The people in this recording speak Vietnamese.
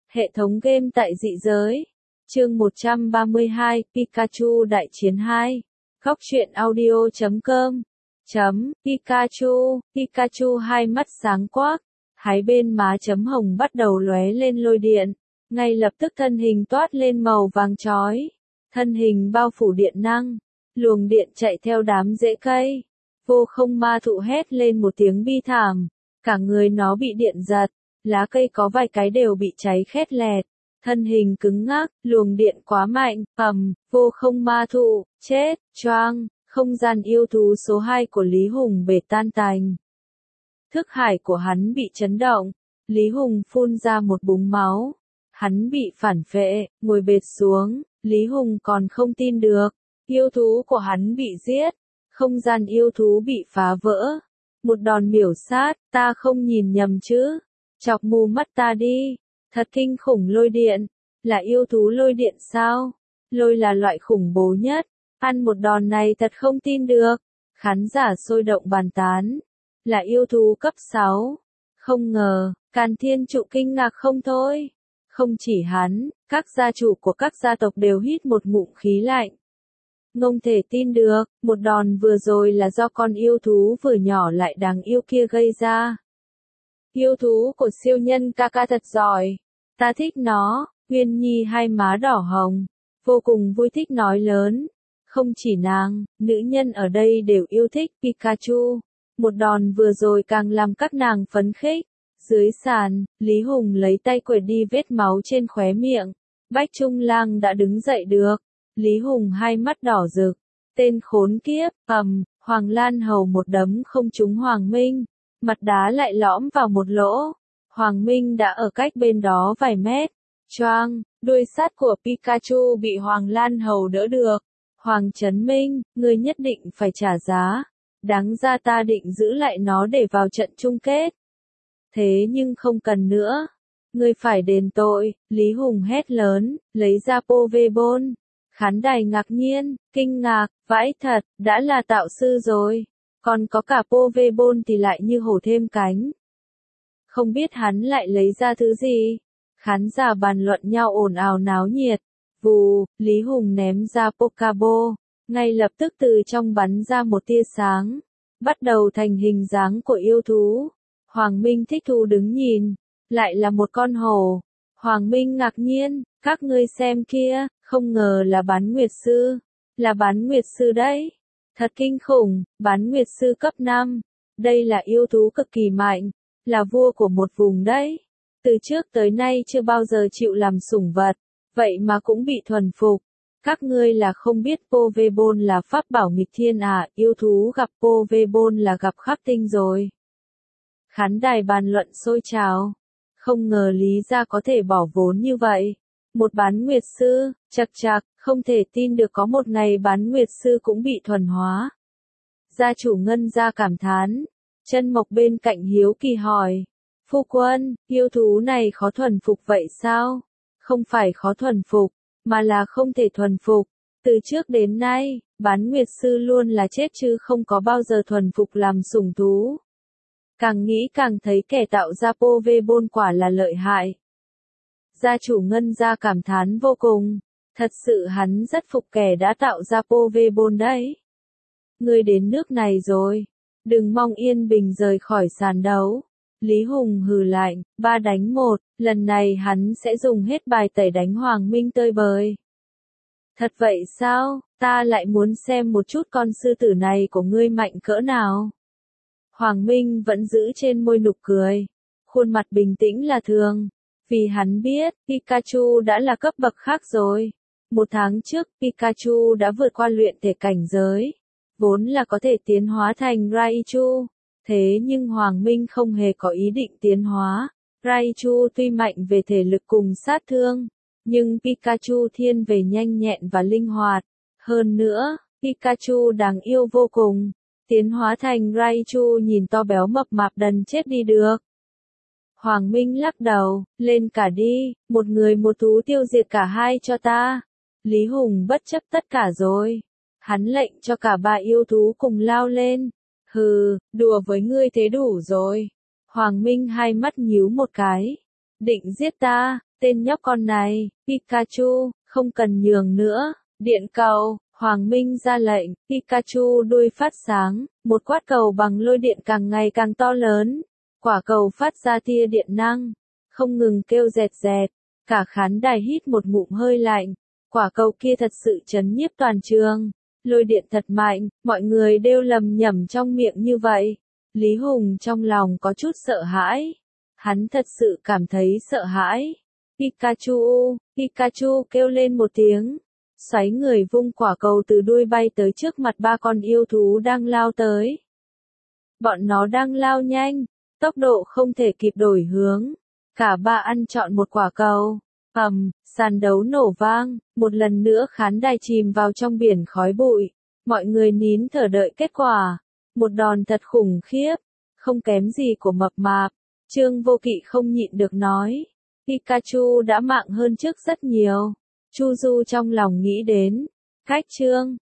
Hệ thống game tại dị giới. Chương 132, Pikachu đại chiến 2. Góc truyện audio.com. Pikachu, Pikachu hai mắt sáng quắc, hai bên má chấm hồng bắt đầu lóe lên lôi điện, ngay lập tức thân hình toát lên màu vàng chói, thân hình bao phủ điện năng, luồng điện chạy theo đám rễ cây. Vô không ma thụ hét lên một tiếng bi thảm, cả người nó bị điện giật, lá cây có vài cái đều bị cháy khét lẹt, thân hình cứng ngắc, luồng điện quá mạnh, vô không ma thụ, chết, choang, không gian yêu thú số 2 của Lý Hùng bể tan tành. Thức hải của hắn bị chấn động, Lý Hùng phun ra một búng máu, hắn bị phản phệ, ngồi bệt xuống, Lý Hùng còn không tin được, yêu thú của hắn bị giết, không gian yêu thú bị phá vỡ, một đòn miểu sát, ta không nhìn nhầm chứ, chọc mù mắt ta đi, thật kinh khủng lôi điện, là yêu thú lôi điện sao, lôi là loại khủng bố nhất, ăn một đòn này thật không tin được, khán giả sôi động bàn tán, là yêu thú cấp 6, không ngờ, Càn Thiên Trụ kinh ngạc không thôi, không chỉ hắn, các gia chủ của các gia tộc đều hít một ngụm khí lạnh. Không thể tin được, một đòn vừa rồi là do con yêu thú vừa nhỏ lại đáng yêu kia gây ra. Yêu thú của siêu nhân ca ca thật giỏi, ta thích nó, Uyên Nhi hai má đỏ hồng, vô cùng vui thích nói lớn. Không chỉ nàng, nữ nhân ở đây đều yêu thích Pikachu, một đòn vừa rồi càng làm các nàng phấn khích. Dưới sàn, Lý Hùng lấy tay quệt đi vết máu trên khóe miệng, Bách Trung Lang đã đứng dậy được. Lý Hùng hai mắt đỏ rực, tên khốn kiếp, Hoàng Lan Hầu một đấm không trúng Hoàng Minh, mặt đá lại lõm vào một lỗ, Hoàng Minh đã ở cách bên đó vài mét, choang, đuôi sắt của Pikachu bị Hoàng Lan Hầu đỡ được, Hoàng Chấn Minh, ngươi nhất định phải trả giá, đáng ra ta định giữ lại nó để vào trận chung kết. Thế nhưng không cần nữa, ngươi phải đền tội, Lý Hùng hét lớn, lấy ra Pokéball. Khán đài ngạc nhiên, kinh ngạc, vãi thật, đã là tạo sư rồi, còn có cả Pokéball thì lại như hổ thêm cánh. Không biết hắn lại lấy ra thứ gì? Khán giả bàn luận nhau ồn ào náo nhiệt. Vù, Lý Hùng ném ra Pokéball, ngay lập tức từ trong bắn ra một tia sáng, bắt đầu thành hình dáng của yêu thú. Hoàng Minh thích thú đứng nhìn, lại là một con hổ. Hoàng Minh ngạc nhiên, các ngươi xem kia, không ngờ là bán nguyệt sư, là bán nguyệt sư đấy. Thật kinh khủng, bán nguyệt sư cấp 5, đây là yêu thú cực kỳ mạnh, là vua của một vùng đấy. Từ trước tới nay chưa bao giờ chịu làm sủng vật, vậy mà cũng bị thuần phục. Các ngươi là không biết Pokéball là pháp bảo nghịch thiên à, yêu thú gặp Pokéball là gặp khắp tinh rồi. Khán đài bàn luận sôi trào. Không ngờ Lý gia có thể bỏ vốn như vậy. Một bán nguyệt sư, chạc, không thể tin được có một ngày bán nguyệt sư cũng bị thuần hóa. Gia chủ Ngân gia cảm thán. Chân Mộc bên cạnh hiếu kỳ hỏi. Phu quân, yêu thú này khó thuần phục vậy sao? Không phải khó thuần phục, mà là không thể thuần phục. Từ trước đến nay, bán nguyệt sư luôn là chết chứ không có bao giờ thuần phục làm sủng thú. Càng nghĩ càng thấy kẻ tạo ra Pokéball quả là lợi hại. Gia chủ Ngân gia cảm thán vô cùng, thật sự hắn rất phục kẻ đã tạo ra Pokéball đấy. Ngươi đến nước này rồi, đừng mong yên bình rời khỏi sàn đấu. Lý Hùng hừ lạnh, 3 đánh 1, lần này hắn sẽ dùng hết bài tẩy đánh Hoàng Minh tơi bời. Thật vậy sao, ta lại muốn xem một chút con sư tử này của ngươi mạnh cỡ nào. Hoàng Minh vẫn giữ trên môi nụ cười, khuôn mặt bình tĩnh là thường, vì hắn biết, Pikachu đã là cấp bậc khác rồi. Một tháng trước, Pikachu đã vượt qua luyện thể cảnh giới, vốn là có thể tiến hóa thành Raichu, thế nhưng Hoàng Minh không hề có ý định tiến hóa. Raichu tuy mạnh về thể lực cùng sát thương, nhưng Pikachu thiên về nhanh nhẹn và linh hoạt, hơn nữa, Pikachu đáng yêu vô cùng. Tiến hóa thành Raichu nhìn to béo mập mạp đần chết đi được. Hoàng Minh lắc đầu, lên cả đi, một người một thú tiêu diệt cả hai cho ta. Lý Hùng bất chấp tất cả rồi. Hắn lệnh cho cả 3 yêu thú cùng lao lên. Hừ, đùa với ngươi thế đủ rồi. Hoàng Minh hai mắt nhíu một cái. Định giết ta, Tên nhóc con này, Pikachu, không cần nhường nữa. Điện cầu, Hoàng Minh ra lệnh, Pikachu đuôi phát sáng, một quát cầu bằng lôi điện càng ngày càng to lớn. Quả cầu phát ra tia điện năng, không ngừng kêu rẹt rẹt, cả khán đài hít một ngụm hơi lạnh. Quả cầu kia thật sự chấn nhiếp toàn trường. Lôi điện thật mạnh, mọi người đều lầm nhầm trong miệng như vậy. Lý Hùng trong lòng có chút sợ hãi. Hắn thật sự cảm thấy sợ hãi. Pikachu, Pikachu kêu lên một tiếng. Xoáy người vung quả cầu từ đuôi bay tới trước mặt ba con yêu thú đang lao tới. Bọn nó đang lao nhanh, tốc độ không thể kịp đổi hướng. Cả ba ăn trọn một quả cầu. Sàn đấu nổ vang, một lần nữa khán đài chìm vào trong biển khói bụi. Mọi người nín thở đợi kết quả. Một đòn thật khủng khiếp, không kém gì của mập mạp. Trương Vô Kỵ không nhịn được nói. Pikachu đã mạng hơn trước rất nhiều. Chu Du trong lòng nghĩ đến. Cách Trương